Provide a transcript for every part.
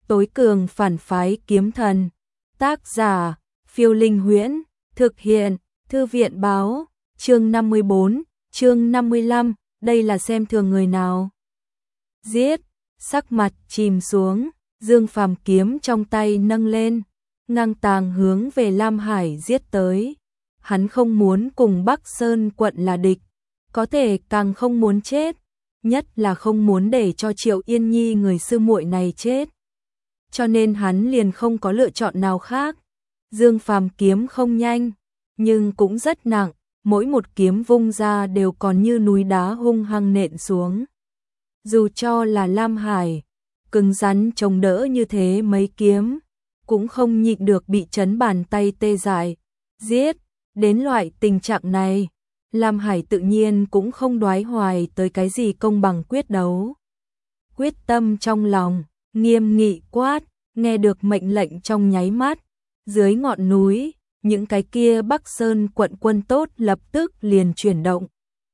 tối cường phản phái kiếm thần. Tác giả, Phiêu Linh Huyễn, thực hiện, Thư viện báo, chương 54, chương 55, đây là xem thường người nào. Giết, sắc mặt chìm xuống, Dương Phàm kiếm trong tay nâng lên, ngang tàng hướng về Lam Hải giết tới. Hắn không muốn cùng Bắc Sơn quận là địch, có thể càng không muốn chết, nhất là không muốn để cho Triệu Yên Nhi người sư muội này chết. Cho nên hắn liền không có lựa chọn nào khác. Dương Phàm kiếm không nhanh, nhưng cũng rất nặng, mỗi một kiếm vung ra đều còn như núi đá hung hăng nện xuống. Dù cho là Lam Hải, cứng rắn chống đỡ như thế mấy kiếm, cũng không nhịn được bị chấn bàn tay tê dại. Giết, đến loại tình trạng này, Lam Hải tự nhiên cũng không đoái hoài tới cái gì công bằng quyết đấu. Quyết tâm trong lòng, nghiêm nghị quát, nghe được mệnh lệnh trong nháy mắt, dưới ngọn núi, những cái kia Bắc Sơn quận quân tốt lập tức liền chuyển động.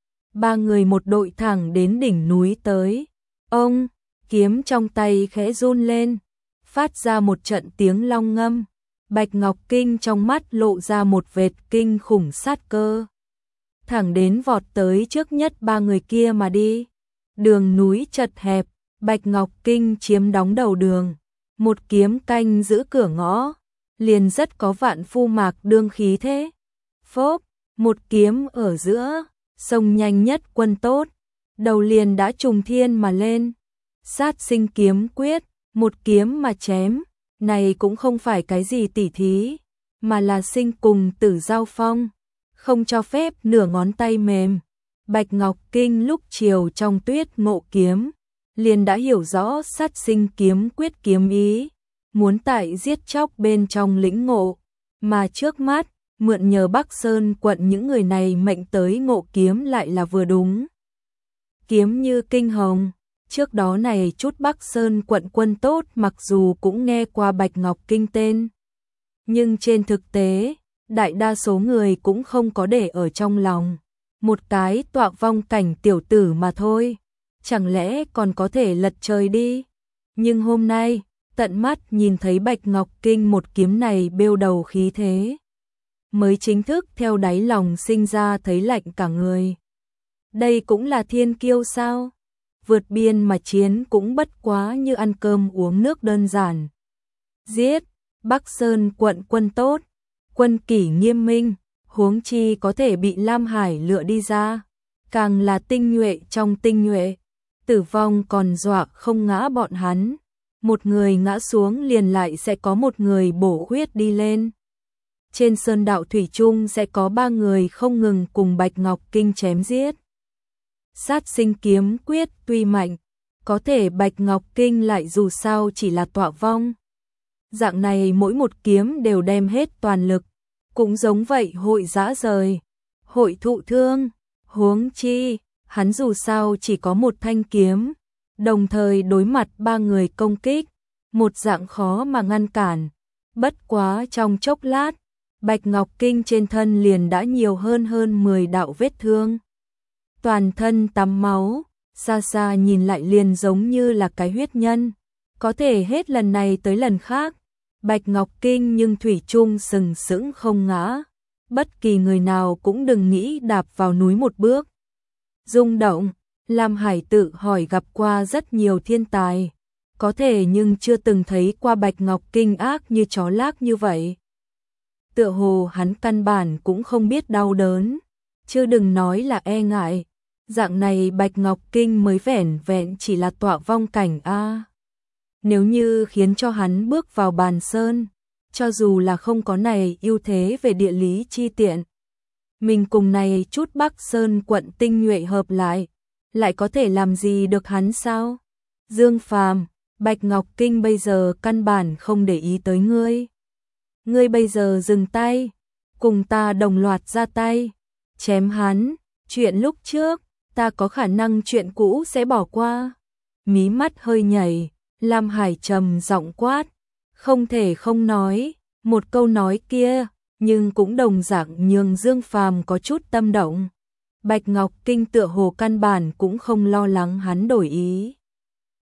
Ba người một đội thẳng đến đỉnh núi tới. Ông, kiếm trong tay khẽ run lên, phát ra một trận tiếng long ngâm. Bạch Ngọc Kinh trong mắt lộ ra một vệt kinh khủng sát cơ. Thẳng đến vọt tới trước nhất ba người kia mà đi. Đường núi chật hẹp, Bạch Ngọc Kinh chiếm đóng đầu đường. Một kiếm canh giữ cửa ngõ, liền rất có vạn phu mạc đương khí thế. Phốp, một kiếm ở giữa, xông nhanh nhất quân tốt, đầu liền đã trùng thiên mà lên. Sát sinh kiếm quyết, một kiếm mà chém, này cũng không phải cái gì tỉ thí, mà là sinh cùng tử giao phong, không cho phép nửa ngón tay mềm. Bạch Ngọc Kinh lúc chiều trong tuyết ngộ kiếm, liền đã hiểu rõ sát sinh kiếm quyết kiếm ý, muốn tại giết chóc bên trong lĩnh ngộ, mà trước mắt, mượn nhờ Bắc Sơn quận những người này mệnh tới ngộ kiếm lại là vừa đúng. Kiếm như kinh hồng, trước đó này chút Bắc Sơn quận quân tốt mặc dù cũng nghe qua Bạch Ngọc Kinh tên, nhưng trên thực tế, đại đa số người cũng không có để ở trong lòng. Một cái tọa vong cảnh tiểu tử mà thôi, chẳng lẽ còn có thể lật trời đi. Nhưng hôm nay, tận mắt nhìn thấy Bạch Ngọc Kinh một kiếm này bêu đầu khí thế, mới chính thức theo đáy lòng sinh ra thấy lạnh cả người. Đây cũng là thiên kiêu sao? Vượt biên mà chiến cũng bất quá như ăn cơm uống nước đơn giản. Giết, Bắc Sơn quận quân tốt, quân kỷ nghiêm minh, huống chi có thể bị Lam Hải lựa đi ra, càng là tinh nhuệ trong tinh nhuệ, tử vong còn dọa không ngã bọn hắn. Một người ngã xuống liền lại sẽ có một người bổ huyết đi lên. Trên sơn đạo thủy chung sẽ có ba người không ngừng cùng Bạch Ngọc Kinh chém giết. Sát sinh kiếm quyết tuy mạnh, có thể Bạch Ngọc Kinh lại dù sao chỉ là tọa vong. Dạng này mỗi một kiếm đều đem hết toàn lực, cũng giống vậy hội dã rời, hội thụ thương, huống chi, hắn dù sao chỉ có một thanh kiếm, đồng thời đối mặt ba người công kích, một dạng khó mà ngăn cản. Bất quá trong chốc lát, Bạch Ngọc Kinh trên thân liền đã nhiều hơn 10 đạo vết thương. Toàn thân tắm máu, xa xa nhìn lại liền giống như là cái huyết nhân. Có thể hết lần này tới lần khác, Bạch Ngọc Kinh nhưng thủy chung sừng sững không ngã. Bất kỳ người nào cũng đừng nghĩ đạp vào núi một bước. Rung động, Lam Hải tự hỏi gặp qua rất nhiều thiên tài, có thể nhưng chưa từng thấy qua Bạch Ngọc Kinh ác như chó lác như vậy. Tựa hồ hắn căn bản cũng không biết đau đớn, chứ đừng nói là e ngại. Dạng này Bạch Ngọc Kinh mới vẻn vẹn chỉ là tọa vong cảnh a. Nếu như khiến cho hắn bước vào bàn sơn, cho dù là không có này ưu thế về địa lý chi tiện, mình cùng này chút Bắc Sơn quận tinh nhuệ hợp lại có thể làm gì được hắn sao? Dương Phàm, Bạch Ngọc Kinh bây giờ căn bản không để ý tới ngươi. Ngươi bây giờ dừng tay, cùng ta đồng loạt ra tay, chém hắn, chuyện lúc trước, ta có khả năng chuyện cũ sẽ bỏ qua. Mí mắt hơi nhảy, Lam Hải trầm giọng quát, không thể không nói, một câu nói kia, nhưng cũng đồng dạng nhường Dương Phàm có chút tâm động. Bạch Ngọc Kinh tựa hồ căn bản cũng không lo lắng hắn đổi ý.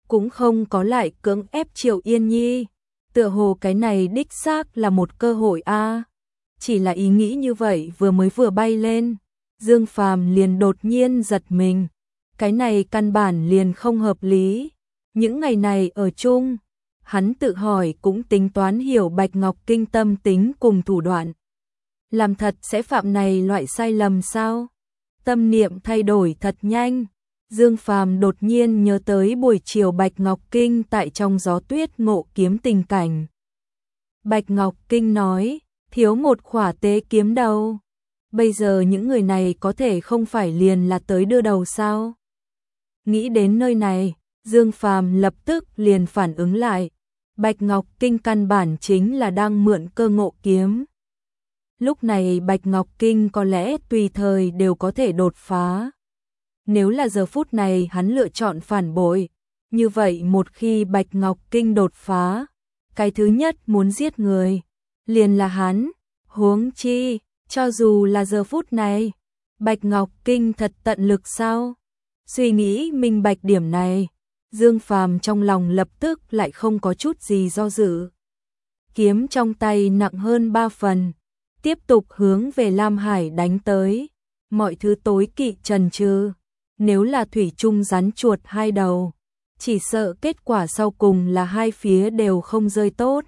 cũng không có lại cưỡng ép Triệu Yên Nhi. Tựa hồ cái này đích xác là một cơ hội a. Chỉ là ý nghĩ như vậy vừa bay lên, Dương Phàm liền đột nhiên giật mình. Cái này căn bản liền không hợp lý. Những ngày này ở chung, hắn tự hỏi cũng tính toán hiểu Bạch Ngọc Kinh tâm tính cùng thủ đoạn. Làm thật sẽ phạm này loại sai lầm sao? Tâm niệm thay đổi thật nhanh. Dương Phàm đột nhiên nhớ tới buổi chiều Bạch Ngọc Kinh tại trong gió tuyết ngộ kiếm tình cảnh. Bạch Ngọc Kinh nói, thiếu một khỏa tế kiếm đầu. Bây giờ những người này có thể không phải liền là tới đưa đầu sao? Nghĩ đến nơi này, Dương Phàm lập tức liền phản ứng lại. Bạch Ngọc Kinh căn bản chính là đang mượn cơ ngộ kiếm. Lúc này Bạch Ngọc Kinh có lẽ tùy thời đều có thể đột phá. Nếu là giờ phút này hắn lựa chọn phản bội, như vậy một khi Bạch Ngọc Kinh đột phá, cái thứ nhất muốn giết người, liền là hắn. Huống chi, cho dù là giờ phút này, Bạch Ngọc Kinh thật tận lực sao? Suy nghĩ minh bạch điểm này, Dương Phàm trong lòng lập tức lại không có chút gì do dự. Kiếm trong tay nặng hơn 3 phần, tiếp tục hướng về Lam Hải đánh tới. Mọi thứ tối kỵ trần trừ, nếu là thủy chung rắn chuột hai đầu, chỉ sợ kết quả sau cùng là hai phía đều không rơi tốt.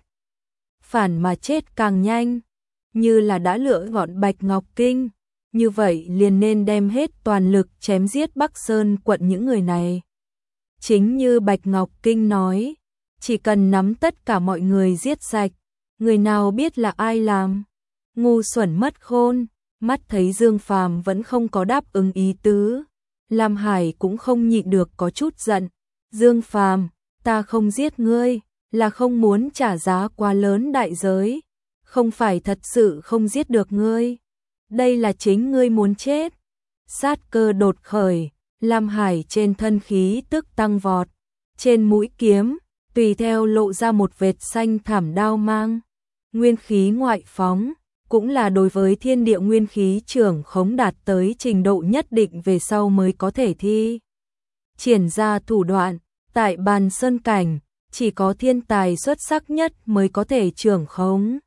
Phản mà chết càng nhanh, như là đã lựa gọn Bạch Ngọc Kinh, như vậy liền nên đem hết toàn lực chém giết Bắc Sơn quận những người này. Chính như Bạch Ngọc Kinh nói, chỉ cần nắm tất cả mọi người giết sạch, người nào biết là ai làm. Ngu xuẩn mất khôn, mắt thấy Dương Phàm vẫn không có đáp ứng ý tứ, Lam Hải cũng không nhịn được có chút giận. Dương Phàm, ta không giết ngươi, là không muốn trả giá quá lớn đại giới, không phải thật sự không giết được ngươi. Đây là chính ngươi muốn chết. Sát cơ đột khởi, Lam Hải trên thân khí tức tăng vọt, trên mũi kiếm, tùy theo lộ ra một vệt xanh thảm đao mang. Nguyên khí ngoại phóng, cũng là đối với thiên địa nguyên khí trưởng khống đạt tới trình độ nhất định về sau mới có thể thi triển ra thủ đoạn. Tại Bàn Sơn cảnh, chỉ có thiên tài xuất sắc nhất mới có thể trưởng khống.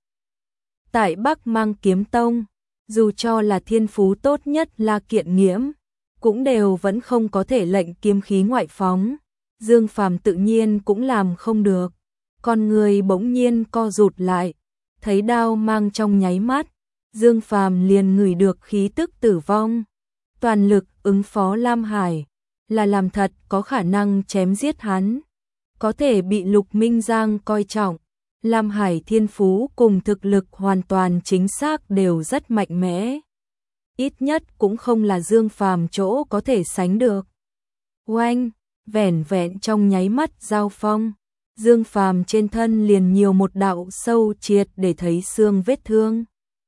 Tại Bắc Mang Kiếm Tông, dù cho là thiên phú tốt nhất La Kiện Nghiễm, cũng đều vẫn không có thể lệnh kiếm khí ngoại phóng. Dương Phàm tự nhiên cũng làm không được. Con người bỗng nhiên co rụt lại, thấy đao mang trong nháy mắt, Dương Phàm liền ngửi được khí tức tử vong. Toàn lực ứng phó Lam Hải, là làm thật có khả năng chém giết hắn. Có thể bị Lục Minh Giang coi trọng, Lam Hải thiên phú cùng thực lực hoàn toàn chính xác đều rất mạnh mẽ. Ít nhất cũng không là Dương Phàm chỗ có thể sánh được. Oanh, vẻn vẹn trong nháy mắt giao phong, Dương Phàm trên thân liền nhiều một đạo sâu triệt để thấy xương vết thương.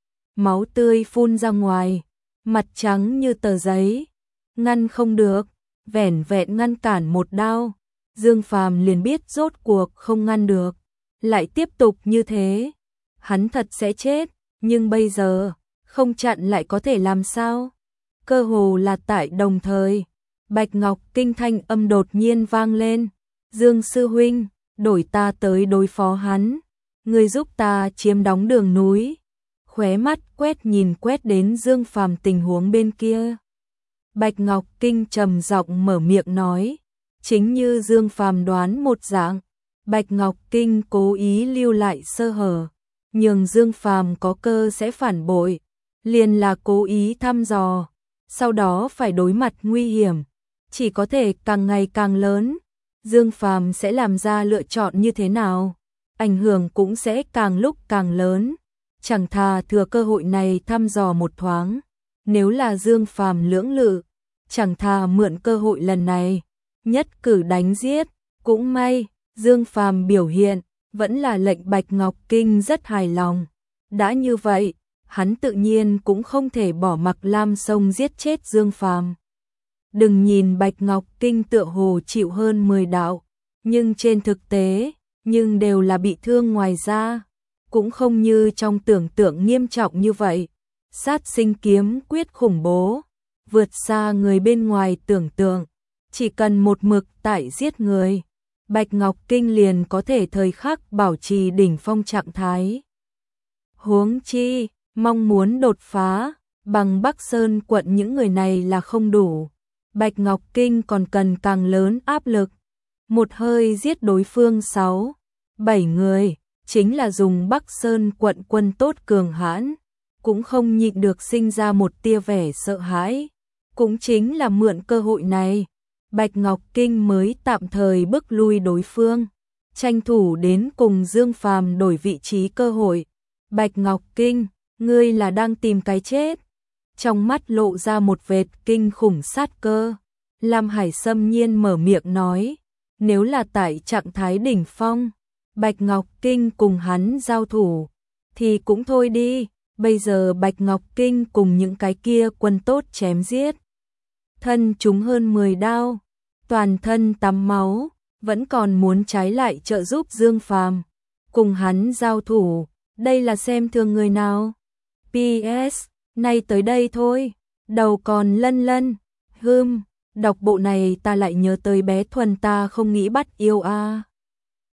Máu tươi phun ra ngoài, mặt trắng như tờ giấy, ngăn không được, vẻn vẹn ngăn cản một đao, Dương Phàm liền biết rốt cuộc không ngăn được, lại tiếp tục như thế, hắn thật sẽ chết, nhưng bây giờ, không chặn lại có thể làm sao? Cơ hồ là tại đồng thời, Bạch Ngọc Kinh thanh âm đột nhiên vang lên, Dương sư huynh, đổi ta tới đối phó hắn, ngươi giúp ta chiếm đóng đường núi. Khóe mắt quét đến Dương Phàm tình huống bên kia. Bạch Ngọc Kinh trầm giọng mở miệng nói, chính như Dương Phàm đoán một dạng, Bạch Ngọc Kinh cố ý lưu lại sơ hở, nhường Dương Phàm có cơ sẽ phản bội, liền là cố ý thăm dò, sau đó phải đối mặt nguy hiểm, chỉ có thể càng ngày càng lớn. Dương Phàm sẽ làm ra lựa chọn như thế nào, ảnh hưởng cũng sẽ càng lúc càng lớn. Chẳng thà thừa cơ hội này thăm dò một thoáng, nếu là Dương Phàm lưỡng lự, chẳng thà mượn cơ hội lần này, nhất cử đánh giết. Cũng may, Dương Phàm biểu hiện, vẫn là lệnh Bạch Ngọc Kinh rất hài lòng. Đã như vậy, hắn tự nhiên cũng không thể bỏ mặc Lam Sông giết chết Dương Phàm. Đừng nhìn Bạch Ngọc Kinh tựa hồ chịu hơn 10 đạo, nhưng trên thực tế, nhưng đều là bị thương ngoài da, cũng không như trong tưởng tượng nghiêm trọng như vậy. Sát sinh kiếm quyết khủng bố, vượt xa người bên ngoài tưởng tượng, chỉ cần một mực tại giết người, Bạch Ngọc Kinh liền có thể thời khắc bảo trì đỉnh phong trạng thái. Huống chi, mong muốn đột phá, bằng Bắc Sơn quận những người này là không đủ. Bạch Ngọc Kinh còn cần càng lớn áp lực. Một hơi giết đối phương 6, 7 người, chính là dùng Bắc Sơn quận quân tốt cường hãn, cũng không nhịn được sinh ra một tia vẻ sợ hãi. Cũng chính là mượn cơ hội này, Bạch Ngọc Kinh mới tạm thời bức lui đối phương, tranh thủ đến cùng Dương Phàm đổi vị trí cơ hội. Bạch Ngọc Kinh, ngươi là đang tìm cái chết. Trong mắt lộ ra một vệt kinh khủng sát cơ. Lam Hải xâm nhiên mở miệng nói, nếu là tại trạng thái đỉnh phong, Bạch Ngọc Kinh cùng hắn giao thủ, thì cũng thôi đi, bây giờ Bạch Ngọc Kinh cùng những cái kia quân tốt chém giết. Thân chúng hơn 10 đao, toàn thân tắm máu, vẫn còn muốn trái lại trợ giúp Dương Phàm cùng hắn giao thủ, đây là xem thường người nào. PS, nay tới đây thôi, đầu còn lân lân, đọc bộ này ta lại nhớ tới bé Thuần ta không nghĩ bắt yêu a.